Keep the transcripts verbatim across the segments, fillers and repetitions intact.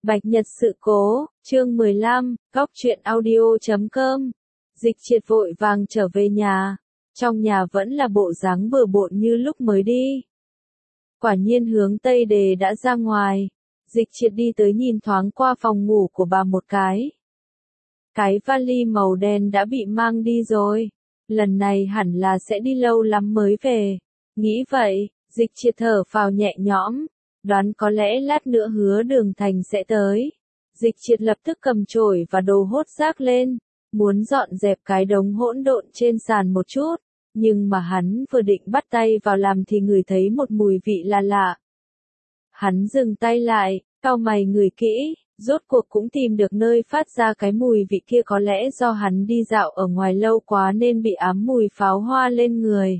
Bạch Nhật sự cố, chương mười lăm, góc truyện audio chấm com. Dịch Triệt vội vàng trở về nhà, trong nhà vẫn là bộ dáng bừa bộn như lúc mới đi. Quả nhiên hướng Tây Đề đã ra ngoài, Dịch Triệt đi tới nhìn thoáng qua phòng ngủ của bà một cái. Cái vali màu đen đã bị mang đi rồi, lần này hẳn là sẽ đi lâu lắm mới về. Nghĩ vậy, Dịch Triệt thở phào nhẹ nhõm. Đoán có lẽ lát nữa Hứa Đường Thành sẽ tới. Dịch Triệt lập tức cầm chổi và đồ hốt rác lên, muốn dọn dẹp cái đống hỗn độn trên sàn một chút, nhưng mà hắn vừa định bắt tay vào làm thì ngửi thấy một mùi vị lạ lạ. Hắn dừng tay lại, cau mày ngửi kỹ, rốt cuộc cũng tìm được nơi phát ra cái mùi vị kia, có lẽ do hắn đi dạo ở ngoài lâu quá nên bị ám mùi pháo hoa lên người.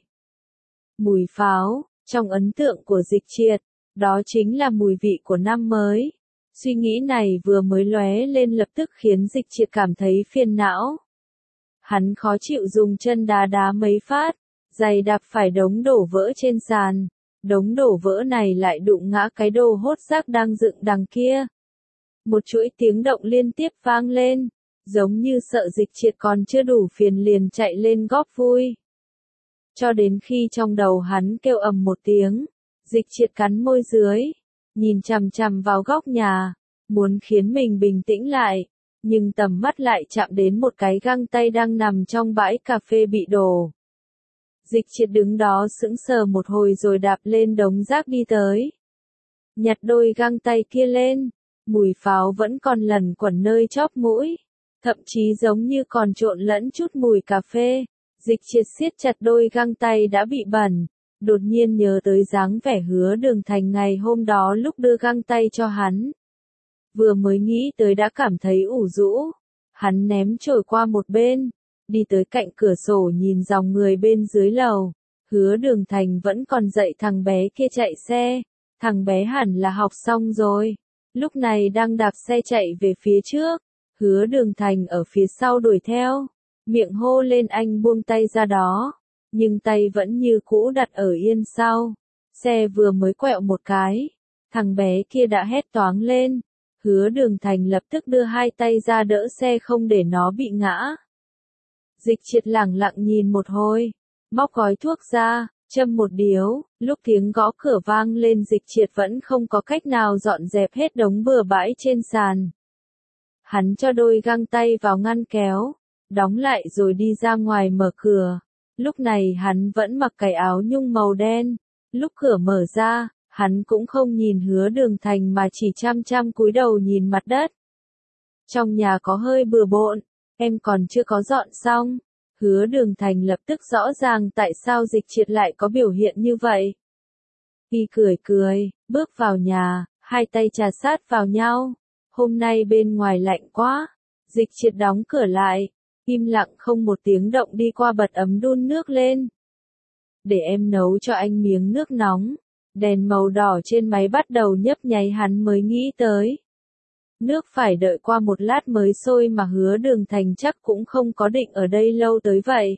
Mùi pháo, trong ấn tượng của Dịch Triệt, đó chính là mùi vị của năm mới. Suy nghĩ này vừa mới lóe lên lập tức khiến Dịch Triệt cảm thấy phiền não. Hắn khó chịu dùng chân đá đá mấy phát, giày đạp phải đống đổ vỡ trên sàn. Đống đổ vỡ này lại đụng ngã cái đồ hốt rác đang dựng đằng kia. Một chuỗi tiếng động liên tiếp vang lên, giống như sợ Dịch Triệt còn chưa đủ phiền liền chạy lên góp vui. Cho đến khi trong đầu hắn kêu ầm một tiếng, Dịch Triệt cắn môi dưới, nhìn chằm chằm vào góc nhà, muốn khiến mình bình tĩnh lại, nhưng tầm mắt lại chạm đến một cái găng tay đang nằm trong bãi cà phê bị đổ. Dịch Triệt đứng đó sững sờ một hồi rồi đạp lên đống rác đi tới. Nhặt đôi găng tay kia lên, mùi pháo vẫn còn lẩn quẩn nơi chóp mũi, thậm chí giống như còn trộn lẫn chút mùi cà phê. Dịch Triệt siết chặt đôi găng tay đã bị bẩn. Đột nhiên nhớ tới dáng vẻ Hứa Đường Thành ngày hôm đó lúc đưa găng tay cho hắn. Vừa mới nghĩ tới đã cảm thấy ủ rũ. Hắn ném chổi qua một bên, đi tới cạnh cửa sổ nhìn dòng người bên dưới lầu. Hứa Đường Thành vẫn còn dạy thằng bé kia chạy xe. Thằng bé hẳn là học xong rồi. Lúc này đang đạp xe chạy về phía trước. Hứa Đường Thành ở phía sau đuổi theo. Miệng hô lên anh buông tay ra đó. Nhưng tay vẫn như cũ đặt ở yên sau. Xe vừa mới quẹo một cái, thằng bé kia đã hét toáng lên. Hứa Đường Thành lập tức đưa hai tay ra đỡ xe không để nó bị ngã. Dịch Triệt lẳng lặng nhìn một hồi, móc gói thuốc ra, châm một điếu. Lúc tiếng gõ cửa vang lên Dịch Triệt vẫn không có cách nào dọn dẹp hết đống bừa bãi trên sàn. Hắn cho đôi găng tay vào ngăn kéo, đóng lại rồi đi ra ngoài mở cửa. Lúc này hắn vẫn mặc cái áo nhung màu đen. Lúc cửa mở ra, hắn cũng không nhìn Hứa Đường Thành mà chỉ chăm chăm cúi đầu nhìn mặt đất. Trong nhà có hơi bừa bộn, em còn chưa có dọn xong. Hứa Đường Thành lập tức rõ ràng tại sao Dịch Triệt lại có biểu hiện như vậy. Y cười cười, bước vào nhà, hai tay chà sát vào nhau. Hôm nay bên ngoài lạnh quá. Dịch Triệt đóng cửa lại. Im lặng không một tiếng động đi qua bật ấm đun nước lên. Để em nấu cho anh miếng nước nóng. Đèn màu đỏ trên máy bắt đầu nhấp nháy, hắn mới nghĩ tới. Nước phải đợi qua một lát mới sôi mà Hứa Đường Thành chắc cũng không có định ở đây lâu tới vậy.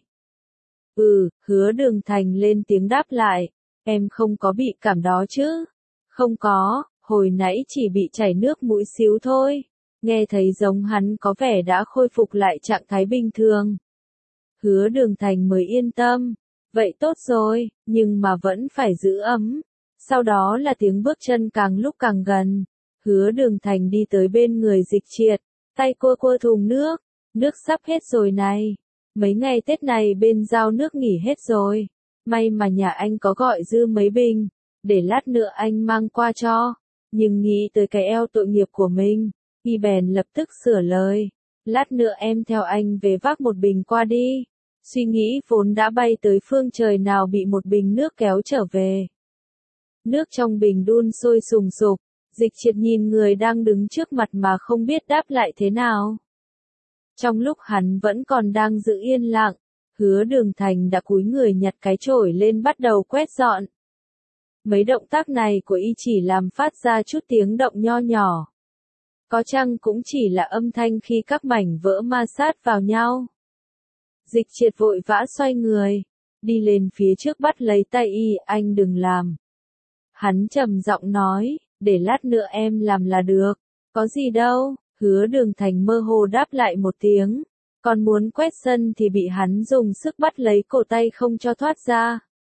Ừ, Hứa Đường Thành lên tiếng đáp lại. Em không có bị cảm đó chứ? Không có, hồi nãy chỉ bị chảy nước mũi xíu thôi. Nghe thấy giống hắn có vẻ đã khôi phục lại trạng thái bình thường. Hứa Đường Thành mới yên tâm. Vậy tốt rồi, nhưng mà vẫn phải giữ ấm. Sau đó là tiếng bước chân càng lúc càng gần. Hứa Đường Thành đi tới bên người Dịch Triệt, tay cua cua thùng nước. Nước sắp hết rồi này. Mấy ngày Tết này bên giao nước nghỉ hết rồi. May mà nhà anh có gọi dư mấy bình, để lát nữa anh mang qua cho. Nhưng nghĩ tới cái eo tội nghiệp của mình, Y bèn lập tức sửa lời. Lát nữa em theo anh về vác một bình qua đi. Suy nghĩ vốn đã bay tới phương trời nào bị một bình nước kéo trở về. Nước trong bình đun sôi sùng sục. Dịch Triệt nhìn người đang đứng trước mặt mà không biết đáp lại thế nào. Trong lúc hắn vẫn còn đang giữ yên lặng, Hứa Đường Thành đã cúi người nhặt cái chổi lên bắt đầu quét dọn. Mấy động tác này của y chỉ làm phát ra chút tiếng động nho nhỏ. Có chăng cũng chỉ là âm thanh khi các mảnh vỡ ma sát vào nhau. Dịch Triệt vội vã xoay người, đi lên phía trước bắt lấy tay y, anh đừng làm. Hắn trầm giọng nói, để lát nữa em làm là được, Có gì đâu, Hứa Đường Thành mơ hồ đáp lại một tiếng, còn muốn quét sân thì bị hắn dùng sức bắt lấy cổ tay không cho thoát ra.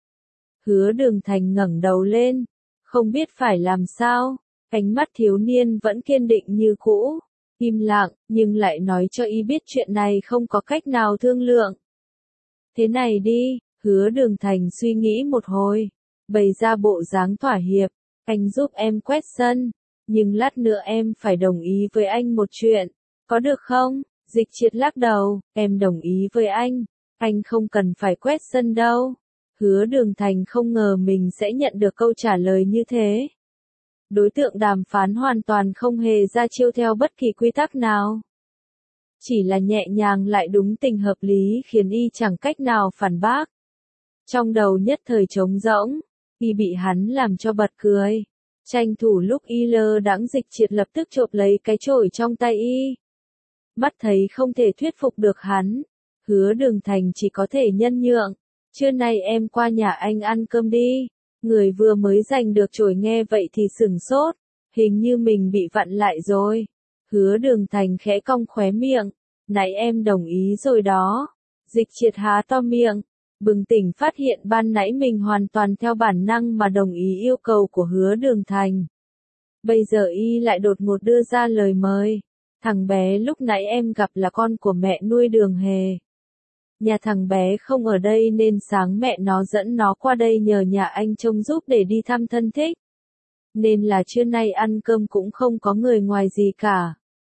Hứa Đường Thành ngẩng đầu lên, không biết phải làm sao, ánh mắt thiếu niên vẫn kiên định như cũ, im lặng, nhưng lại nói cho y biết chuyện này không có cách nào thương lượng. Thế này đi, Hứa Đường Thành suy nghĩ một hồi, bày ra bộ dáng thỏa hiệp, anh giúp em quét sân, nhưng lát nữa em phải đồng ý với anh một chuyện, có được không? Dịch Triệt lắc đầu, em đồng ý với anh, anh không cần phải quét sân đâu. Hứa Đường Thành không ngờ mình sẽ nhận được câu trả lời như thế. Đối tượng đàm phán hoàn toàn không hề ra chiêu theo bất kỳ quy tắc nào. Chỉ là nhẹ nhàng lại đúng tình hợp lý khiến y chẳng cách nào phản bác. Trong đầu nhất thời trống rỗng, y bị hắn làm cho bật cười. Tranh thủ lúc y lơ đãng, Dịch Triệt lập tức chộp lấy cái chổi trong tay y. Mắt thấy không thể thuyết phục được hắn, Hứa Đường Thành chỉ có thể nhân nhượng. Trưa nay em qua nhà anh ăn cơm đi. Người vừa mới giành được chổi nghe vậy thì sửng sốt, hình như mình bị vặn lại rồi. Hứa Đường Thành khẽ cong khóe miệng, nãy em đồng ý rồi đó. Dịch Triệt há to miệng, bừng tỉnh phát hiện ban nãy mình hoàn toàn theo bản năng mà đồng ý yêu cầu của Hứa Đường Thành. Bây giờ y lại đột ngột đưa ra lời mời. Thằng bé lúc nãy em gặp là con của mẹ nuôi Đường Hề. Nhà thằng bé không ở đây nên sáng mẹ nó dẫn nó qua đây nhờ nhà anh trông giúp để đi thăm thân thích. Nên là trưa nay ăn cơm cũng không có người ngoài gì cả.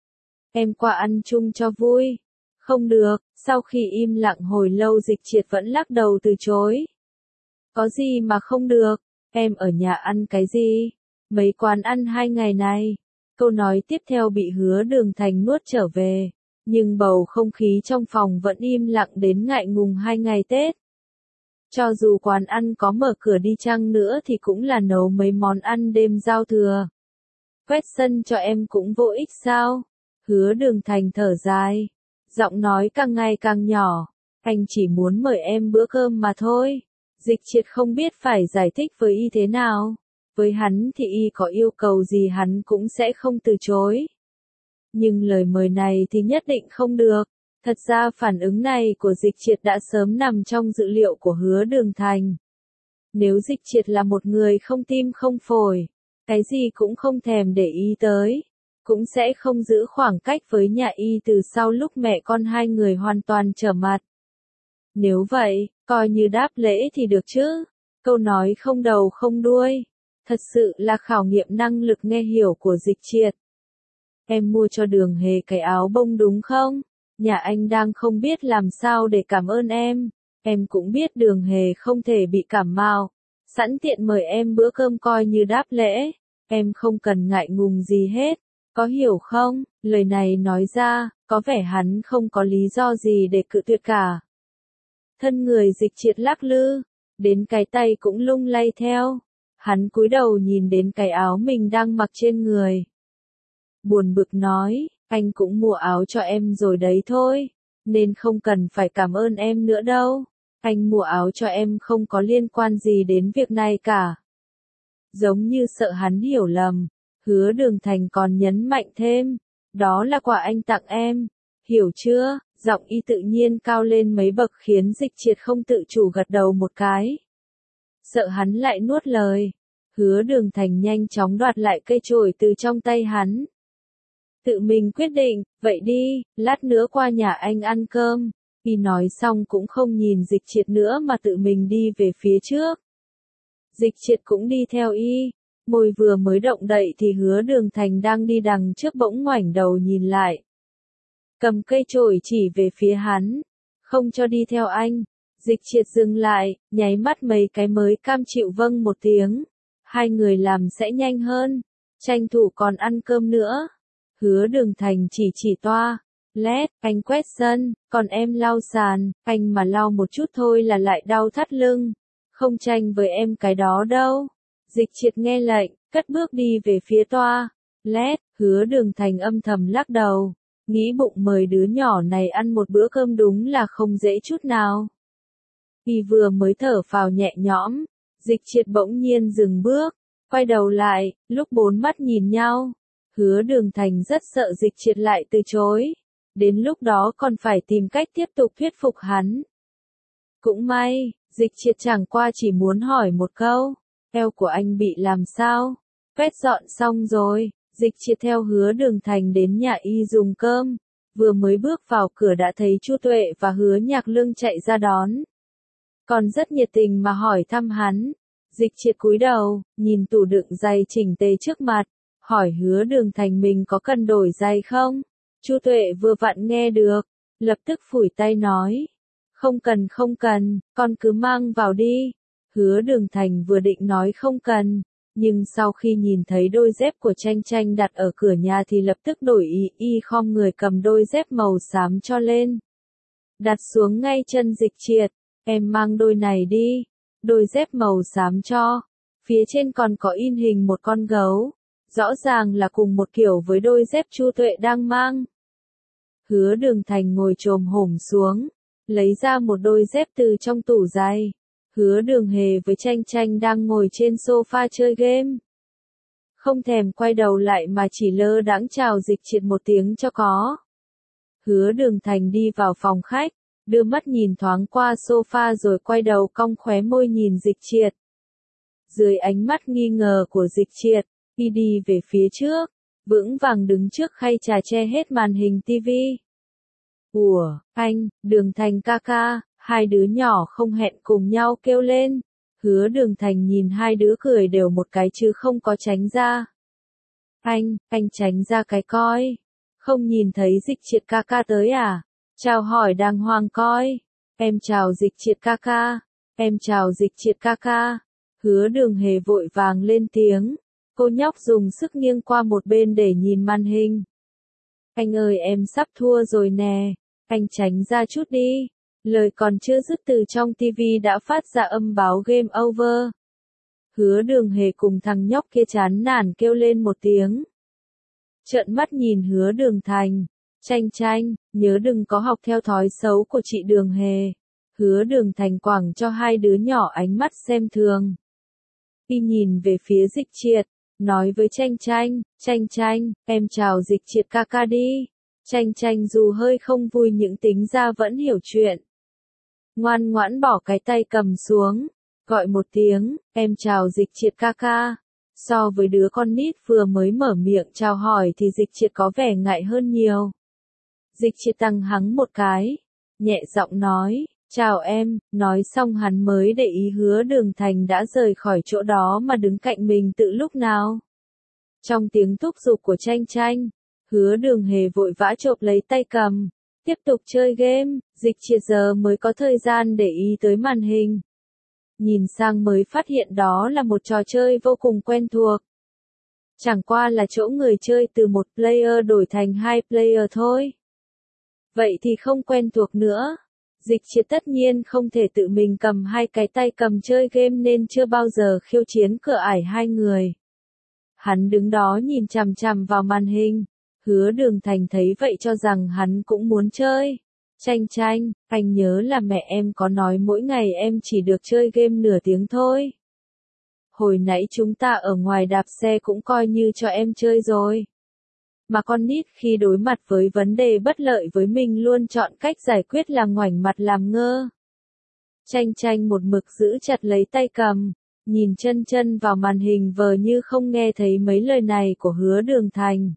Em qua ăn chung cho vui. Không được, sau khi im lặng hồi lâu Dịch Triệt vẫn lắc đầu từ chối. Có gì mà không được, em ở nhà ăn cái gì? Mấy quán ăn hai ngày này. Câu nói tiếp theo bị Hứa Đường Thành nuốt trở về. Nhưng bầu không khí trong phòng vẫn im lặng đến ngại ngùng hai ngày Tết. Cho dù quán ăn có mở cửa đi chăng nữa thì cũng là nấu mấy món ăn đêm giao thừa. Quét sân cho em cũng vô ích sao? Hứa Đường Thành thở dài, giọng nói càng ngày càng nhỏ. Anh chỉ muốn mời em bữa cơm mà thôi. Dịch Triệt không biết phải giải thích với y thế nào. Với hắn thì y có yêu cầu gì hắn cũng sẽ không từ chối. Nhưng lời mời này thì nhất định không được. Thật ra phản ứng này của Dịch Triệt đã sớm nằm trong dự liệu của Hứa Đường Thành. Nếu Dịch Triệt là một người không tim không phổi, cái gì cũng không thèm để ý tới, cũng sẽ không giữ khoảng cách với nhà y từ sau lúc mẹ con hai người hoàn toàn trở mặt. Nếu vậy, coi như đáp lễ thì được chứ. Câu nói không đầu không đuôi. Thật sự là khảo nghiệm năng lực nghe hiểu của Dịch Triệt. Em mua cho Đường Hề cái áo bông đúng không? Nhà anh đang không biết làm sao để cảm ơn em. Em cũng biết Đường Hề không thể bị cảm mạo. Sẵn tiện mời em bữa cơm coi như đáp lễ. Em không cần ngại ngùng gì hết. Có hiểu không? Lời này nói ra, có vẻ hắn không có lý do gì để cự tuyệt cả. Thân người Dịch Triệt lắc lư, đến cái tay cũng lung lay theo. Hắn cúi đầu nhìn đến cái áo mình đang mặc trên người. Buồn bực nói, anh cũng mua áo cho em rồi đấy thôi, nên không cần phải cảm ơn em nữa đâu. Anh mua áo cho em không có liên quan gì đến việc này cả. Giống như sợ hắn hiểu lầm, Hứa Đường Thành còn nhấn mạnh thêm, đó là quà anh tặng em, hiểu chưa? Giọng y tự nhiên cao lên mấy bậc khiến Dịch Triệt không tự chủ gật đầu một cái. Sợ hắn lại nuốt lời, Hứa Đường Thành nhanh chóng đoạt lại cây chổi từ trong tay hắn. Tự mình quyết định, vậy đi, lát nữa qua nhà anh ăn cơm. Y nói xong cũng không nhìn Dịch Triệt nữa mà tự mình đi về phía trước. Dịch Triệt cũng đi theo y, môi vừa mới động đậy thì Hứa Đường Thành đang đi đằng trước bỗng ngoảnh đầu nhìn lại. Cầm cây chổi chỉ về phía hắn, không cho đi theo anh. Dịch Triệt dừng lại, nháy mắt mấy cái mới cam chịu vâng một tiếng. Hai người làm sẽ nhanh hơn, tranh thủ còn ăn cơm nữa. Hứa Đường Thành chỉ chỉ toa, lét, anh quét sân, còn em lau sàn, anh mà lau một chút thôi là lại đau thắt lưng. Không tranh với em cái đó đâu. Dịch Triệt nghe lệnh, cất bước đi về phía toa. Lét, Hứa Đường Thành âm thầm lắc đầu, nghĩ bụng mời đứa nhỏ này ăn một bữa cơm đúng là không dễ chút nào. Y vừa mới thở phào nhẹ nhõm, Dịch Triệt bỗng nhiên dừng bước, quay đầu lại, lúc bốn mắt nhìn nhau, Hứa Đường Thành rất sợ Dịch Triệt lại từ chối. Đến lúc đó còn phải tìm cách tiếp tục thuyết phục hắn. Cũng may, Dịch Triệt chẳng qua chỉ muốn hỏi một câu. Eo của anh bị làm sao? Quét dọn xong rồi, Dịch Triệt theo Hứa Đường Thành đến nhà y dùng cơm. Vừa mới bước vào cửa đã thấy Chu Tuệ và Hứa Nhạc Lương chạy ra đón. Còn rất nhiệt tình mà hỏi thăm hắn. Dịch Triệt cúi đầu, nhìn tủ đựng giày chỉnh tề trước mặt, hỏi Hứa Đường Thành mình có cần đổi giày không? Chu Tuệ vừa vặn nghe được, lập tức phủi tay nói. Không cần không cần, con cứ mang vào đi. Hứa Đường Thành vừa định nói không cần, nhưng sau khi nhìn thấy đôi dép của Tranh Tranh đặt ở cửa nhà thì lập tức đổi ý, y khom người cầm đôi dép màu xám cho lên. Đặt xuống ngay chân Dịch Triệt, em mang đôi này đi. Đôi dép màu xám cho, phía trên còn có in hình một con gấu, rõ ràng là cùng một kiểu với đôi dép Chu Tuệ đang mang. Hứa Đường Thành ngồi chồm hổm xuống, lấy ra một đôi dép từ trong tủ giày. Hứa Đường Hề với Tranh Tranh đang ngồi trên sofa chơi game. Không thèm quay đầu lại mà chỉ lơ đãng chào Dịch Triệt một tiếng cho có. Hứa Đường Thành đi vào phòng khách, đưa mắt nhìn thoáng qua sofa rồi quay đầu cong khóe môi nhìn Dịch Triệt. Dưới ánh mắt nghi ngờ của Dịch Triệt, y đi về phía trước, vững vàng đứng trước khay trà che hết màn hình tivi. Ủa, anh, Đường Thành ca ca, hai đứa nhỏ không hẹn cùng nhau kêu lên. Hứa Đường Thành nhìn hai đứa cười đều một cái chứ không có tránh ra. Anh, anh tránh ra cái coi. Không nhìn thấy Dịch Triệt ca ca tới à? Chào hỏi đàng hoàng coi. Em chào Dịch Triệt ca ca. Em chào Dịch Triệt ca ca. Hứa Đường Hề vội vàng lên tiếng. Cô nhóc dùng sức nghiêng qua một bên để nhìn màn hình. Anh ơi em sắp thua rồi nè. Anh tránh ra chút đi. Lời còn chưa dứt từ trong tivi đã phát ra âm báo game over. Hứa Đường Hề cùng thằng nhóc kia chán nản kêu lên một tiếng. Trợn mắt nhìn Hứa Đường Thành. Tranh Tranh, nhớ đừng có học theo thói xấu của chị Đường Hề. Hứa Đường Thành quẳng cho hai đứa nhỏ ánh mắt xem thường. Y nhìn về phía Dịch Triệt, nói với Tranh Tranh, Tranh Tranh, em chào Dịch Triệt ca ca đi. Tranh Tranh dù hơi không vui nhưng tính ra vẫn hiểu chuyện. Ngoan ngoãn bỏ cái tay cầm xuống, gọi một tiếng, em chào Dịch Triệt ca ca. So với đứa con nít vừa mới mở miệng chào hỏi thì Dịch Triệt có vẻ ngại hơn nhiều. Dịch Triệt tăng hắng một cái, nhẹ giọng nói, chào em, nói xong hắn mới để ý Hứa Đường Thành đã rời khỏi chỗ đó mà đứng cạnh mình từ lúc nào. Trong tiếng thúc giục của Tranh Tranh, Hứa Đường Hề vội vã chộp lấy tay cầm, tiếp tục chơi game. Dịch Triệt giờ mới có thời gian để ý tới màn hình. Nhìn sang mới phát hiện đó là một trò chơi vô cùng quen thuộc. Chẳng qua là chỗ người chơi từ một player đổi thành hai player thôi. Vậy thì không quen thuộc nữa. Dịch Triệt tất nhiên không thể tự mình cầm hai cái tay cầm chơi game nên chưa bao giờ khiêu chiến cửa ải hai người. Hắn đứng đó nhìn chằm chằm vào màn hình. Hứa Đường Thành thấy vậy cho rằng hắn cũng muốn chơi. Tranh Tranh, anh nhớ là mẹ em có nói mỗi ngày em chỉ được chơi game nửa tiếng thôi. Hồi nãy chúng ta ở ngoài đạp xe cũng coi như cho em chơi rồi. Mà con nít khi đối mặt với vấn đề bất lợi với mình luôn chọn cách giải quyết là ngoảnh mặt làm ngơ. Tranh Tranh một mực giữ chặt lấy tay cầm, nhìn chân chân vào màn hình vờ như không nghe thấy mấy lời này của Hứa Đường Thành.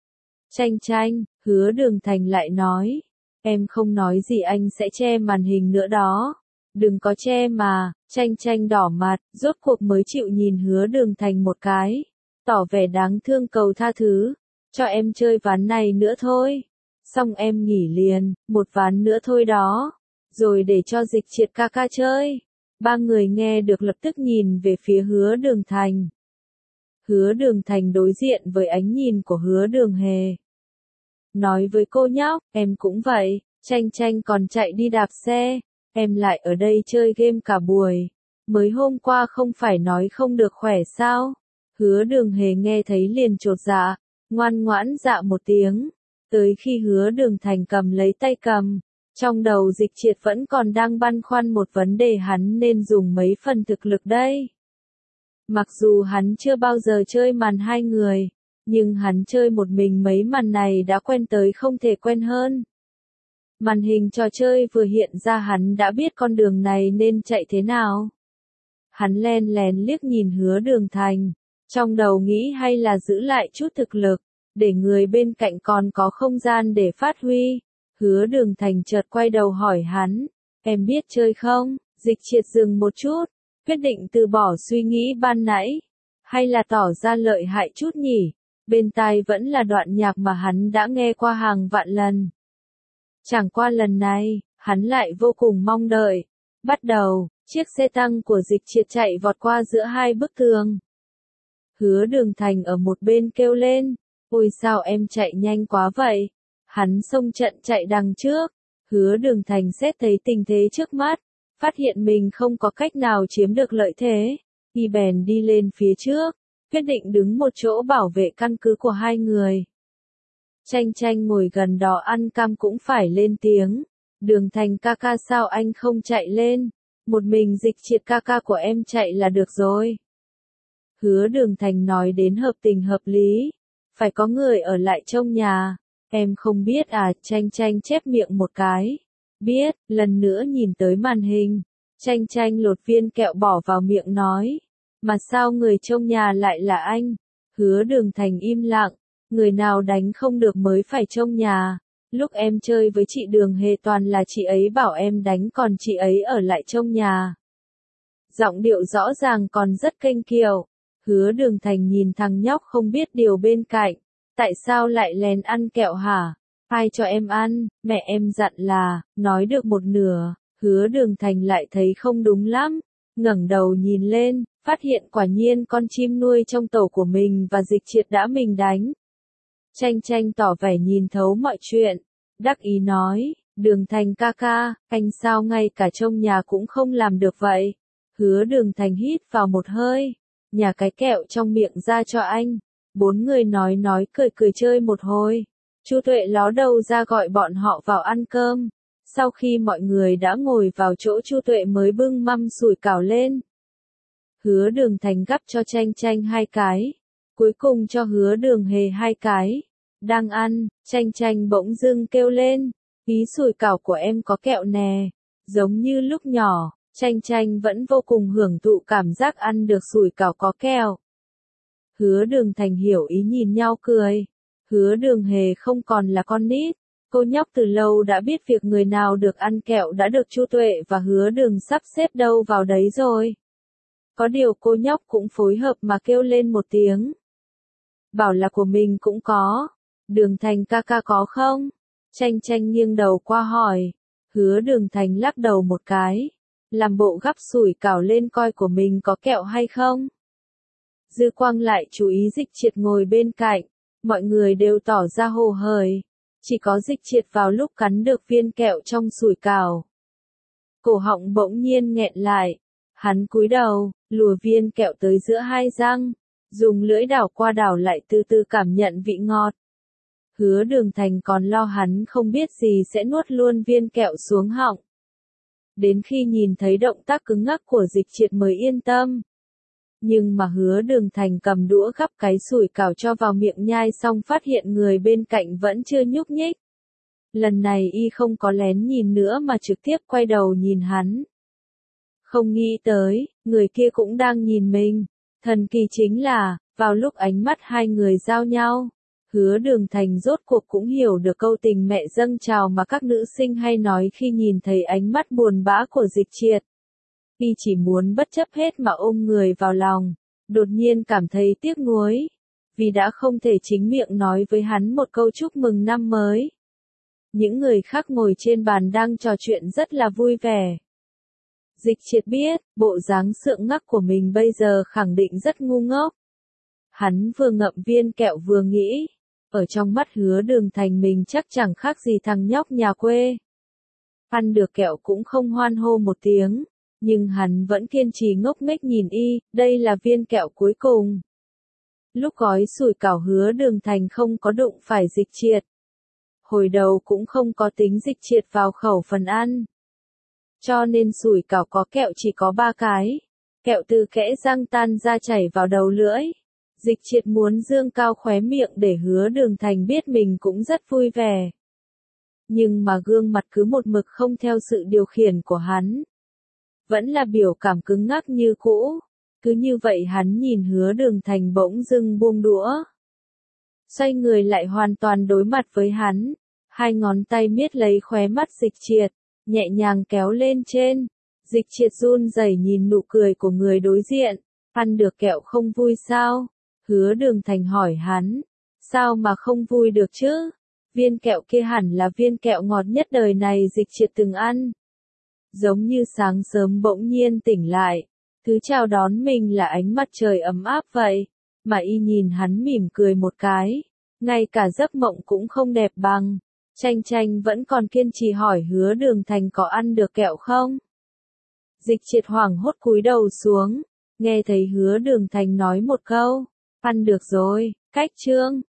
Tranh Tranh, Hứa Đường Thành lại nói, em không nói gì anh sẽ che màn hình nữa đó. Đừng có che mà. Tranh Tranh đỏ mặt, rốt cuộc mới chịu nhìn Hứa Đường Thành một cái, tỏ vẻ đáng thương cầu tha thứ. Cho em chơi ván này nữa thôi. Xong em nghỉ liền, một ván nữa thôi đó. Rồi để cho Dịch Triệt ca ca chơi. Ba người nghe được lập tức nhìn về phía Hứa Đường Thành. Hứa Đường Thành đối diện với ánh nhìn của Hứa Đường Hề. Nói với cô nhóc, em cũng vậy, Tranh Tranh còn chạy đi đạp xe, em lại ở đây chơi game cả buổi. Mới hôm qua không phải nói không được khỏe sao? Hứa Đường Hề nghe thấy liền chột dạ, ngoan ngoãn dạ một tiếng. Tới khi Hứa Đường Thành cầm lấy tay cầm, trong đầu Dịch Triệt vẫn còn đang băn khoăn một vấn đề hắn nên dùng mấy phần thực lực đây. Mặc dù hắn chưa bao giờ chơi màn hai người, Nhưng hắn chơi một mình mấy màn này đã quen tới không thể quen hơn. Màn hình trò chơi vừa hiện ra hắn đã biết con đường này nên chạy thế nào. Hắn len lén liếc nhìn Hứa Đường Thành, trong đầu nghĩ hay là giữ lại chút thực lực, để người bên cạnh còn có không gian để phát huy. Hứa Đường Thành chợt quay đầu hỏi hắn, em biết chơi không? Dịch Triệt dừng một chút, quyết định từ bỏ suy nghĩ ban nãy, hay là tỏ ra lợi hại chút nhỉ? Bên tai vẫn là đoạn nhạc mà hắn đã nghe qua hàng vạn lần. Chẳng qua lần này, hắn lại vô cùng mong đợi. Bắt đầu, chiếc xe tăng của Dịch Triệt chạy vọt qua giữa hai bức tường. Hứa Đường Thành ở một bên kêu lên, ôi sao em chạy nhanh quá vậy? Hắn xông trận chạy đằng trước. Hứa Đường Thành xét thấy tình thế trước mắt, phát hiện mình không có cách nào chiếm được lợi thế, y bèn đi lên phía trước, quyết định đứng một chỗ bảo vệ căn cứ của hai người. Tranh Tranh ngồi gần đó ăn cam cũng phải lên tiếng, Đường Thành ca ca sao anh không chạy lên, một mình Dịch Triệt ca ca của em chạy là được rồi. Hứa Đường Thành nói đến hợp tình hợp lý, phải có người ở lại trong nhà, em không biết à? Tranh Tranh chép miệng một cái. Biết, lần nữa nhìn tới màn hình, Tranh Tranh lột viên kẹo bỏ vào miệng nói, mà sao người trong nhà lại là anh? Hứa Đường Thành im lặng, người nào đánh không được mới phải trong nhà, lúc em chơi với chị Đường Hề toàn là chị ấy bảo em đánh còn chị ấy ở lại trong nhà. Giọng điệu rõ ràng còn rất kênh kiều. Hứa Đường Thành nhìn thằng nhóc không biết điều bên cạnh, tại sao lại lén ăn kẹo hả? Ai cho em ăn? Mẹ em dặn là, nói được một nửa, Hứa Đường Thành lại thấy không đúng lắm, ngẩng đầu nhìn lên, phát hiện quả nhiên con chim nuôi trong tổ của mình và Dịch Triệt đã mình đánh. Tranh Tranh tỏ vẻ nhìn thấu mọi chuyện, đắc ý nói, Đường Thành ca ca, anh sao ngay cả trong nhà cũng không làm được vậy? Hứa Đường Thành hít vào một hơi, nhả cái kẹo trong miệng ra cho anh. Bốn người nói nói cười cười chơi một hồi. Chu Tuệ ló đầu ra gọi bọn họ vào ăn cơm. Sau khi mọi người đã ngồi vào chỗ, Chu Tuệ mới bưng mâm sủi cảo lên. Hứa Đường Thành gắp cho Tranh Tranh hai cái, cuối cùng cho Hứa Đường Hề hai cái. Đang ăn, Tranh Tranh bỗng dưng kêu lên, ý sủi cảo của em có kẹo nè. Giống như lúc nhỏ, Tranh Tranh vẫn vô cùng hưởng thụ cảm giác ăn được sủi cảo có kẹo. Hứa Đường Thành hiểu ý nhìn nhau cười. Hứa Đường Hề không còn là con nít, cô nhóc từ lâu đã biết việc người nào được ăn kẹo đã được Chu Tuệ và Hứa Đường sắp xếp đâu vào đấy rồi. Có điều cô nhóc cũng phối hợp mà kêu lên một tiếng. Bảo là của mình cũng có. Đường Thành ca ca có không? Tranh Tranh nghiêng đầu qua hỏi. Hứa Đường Thành lắc đầu một cái, làm bộ gắp sủi cảo lên coi của mình có kẹo hay không. Dư Quang lại chú ý Dịch Triệt ngồi bên cạnh, mọi người đều tỏ ra hồ hởi, chỉ có Dịch Triệt vào lúc cắn được viên kẹo trong sủi cảo. Cổ họng bỗng nhiên nghẹn lại, hắn cúi đầu, lùa viên kẹo tới giữa hai răng, dùng lưỡi đảo qua đảo lại từ từ cảm nhận vị ngọt. Hứa Đường Thành còn lo hắn không biết gì sẽ nuốt luôn viên kẹo xuống họng. Đến khi nhìn thấy động tác cứng ngắc của Dịch Triệt mới yên tâm. Nhưng mà Hứa Đường Thành cầm đũa gắp cái sủi cảo cho vào miệng nhai xong phát hiện người bên cạnh vẫn chưa nhúc nhích. Lần này y không có lén nhìn nữa mà trực tiếp quay đầu nhìn hắn. Không nghĩ tới, người kia cũng đang nhìn mình. Thần kỳ chính là, vào lúc ánh mắt hai người giao nhau, Hứa Đường Thành rốt cuộc cũng hiểu được câu tình mẹ dâng trào mà các nữ sinh hay nói khi nhìn thấy ánh mắt buồn bã của Dịch Triệt. Y chỉ muốn bất chấp hết mà ôm người vào lòng, đột nhiên cảm thấy tiếc nuối, vì đã không thể chính miệng nói với hắn một câu chúc mừng năm mới. Những người khác ngồi trên bàn đang trò chuyện rất là vui vẻ. Dịch Triệt biết, bộ dáng sượng ngắc của mình bây giờ khẳng định rất ngu ngốc. Hắn vừa ngậm viên kẹo vừa nghĩ, ở trong mắt Hứa Đường Thành mình chắc chẳng khác gì thằng nhóc nhà quê. Ăn được kẹo cũng không hoan hô một tiếng, nhưng hắn vẫn kiên trì ngốc nghếch nhìn y, đây là viên kẹo cuối cùng. Lúc gói sủi cảo Hứa Đường Thành không có đụng phải Dịch Triệt. Hồi đầu cũng không có tính Dịch Triệt vào khẩu phần ăn. Cho nên sủi cảo có kẹo chỉ có ba cái. Kẹo từ kẽ răng tan ra chảy vào đầu lưỡi. Dịch triệt muốn dương cao khóe miệng để Hứa Đường Thành biết mình cũng rất vui vẻ. Nhưng mà gương mặt cứ một mực không theo sự điều khiển của hắn. Vẫn là biểu cảm cứng ngắc như cũ. Cứ như vậy hắn nhìn Hứa Đường Thành bỗng dưng buông đũa. Xoay người lại hoàn toàn đối mặt với hắn. Hai ngón tay miết lấy khóe mắt Dịch triệt, nhẹ nhàng kéo lên trên. Dịch triệt run rẩy nhìn nụ cười của người đối diện. Ăn được kẹo không vui sao? Hứa Đường Thành hỏi hắn. Sao mà không vui được chứ? Viên kẹo kia hẳn là viên kẹo ngọt nhất đời này Dịch triệt từng ăn. Giống như sáng sớm bỗng nhiên tỉnh lại. Thứ chào đón mình là ánh mặt trời ấm áp vậy. Mà y nhìn hắn mỉm cười một cái. Ngay cả giấc mộng cũng không đẹp bằng. Tranh Tranh vẫn còn kiên trì hỏi Hứa Đường Thành có ăn được kẹo không? Dịch triệt hoảng hốt cúi đầu xuống. Nghe thấy Hứa Đường Thành nói một câu. Ăn được rồi, cách chương.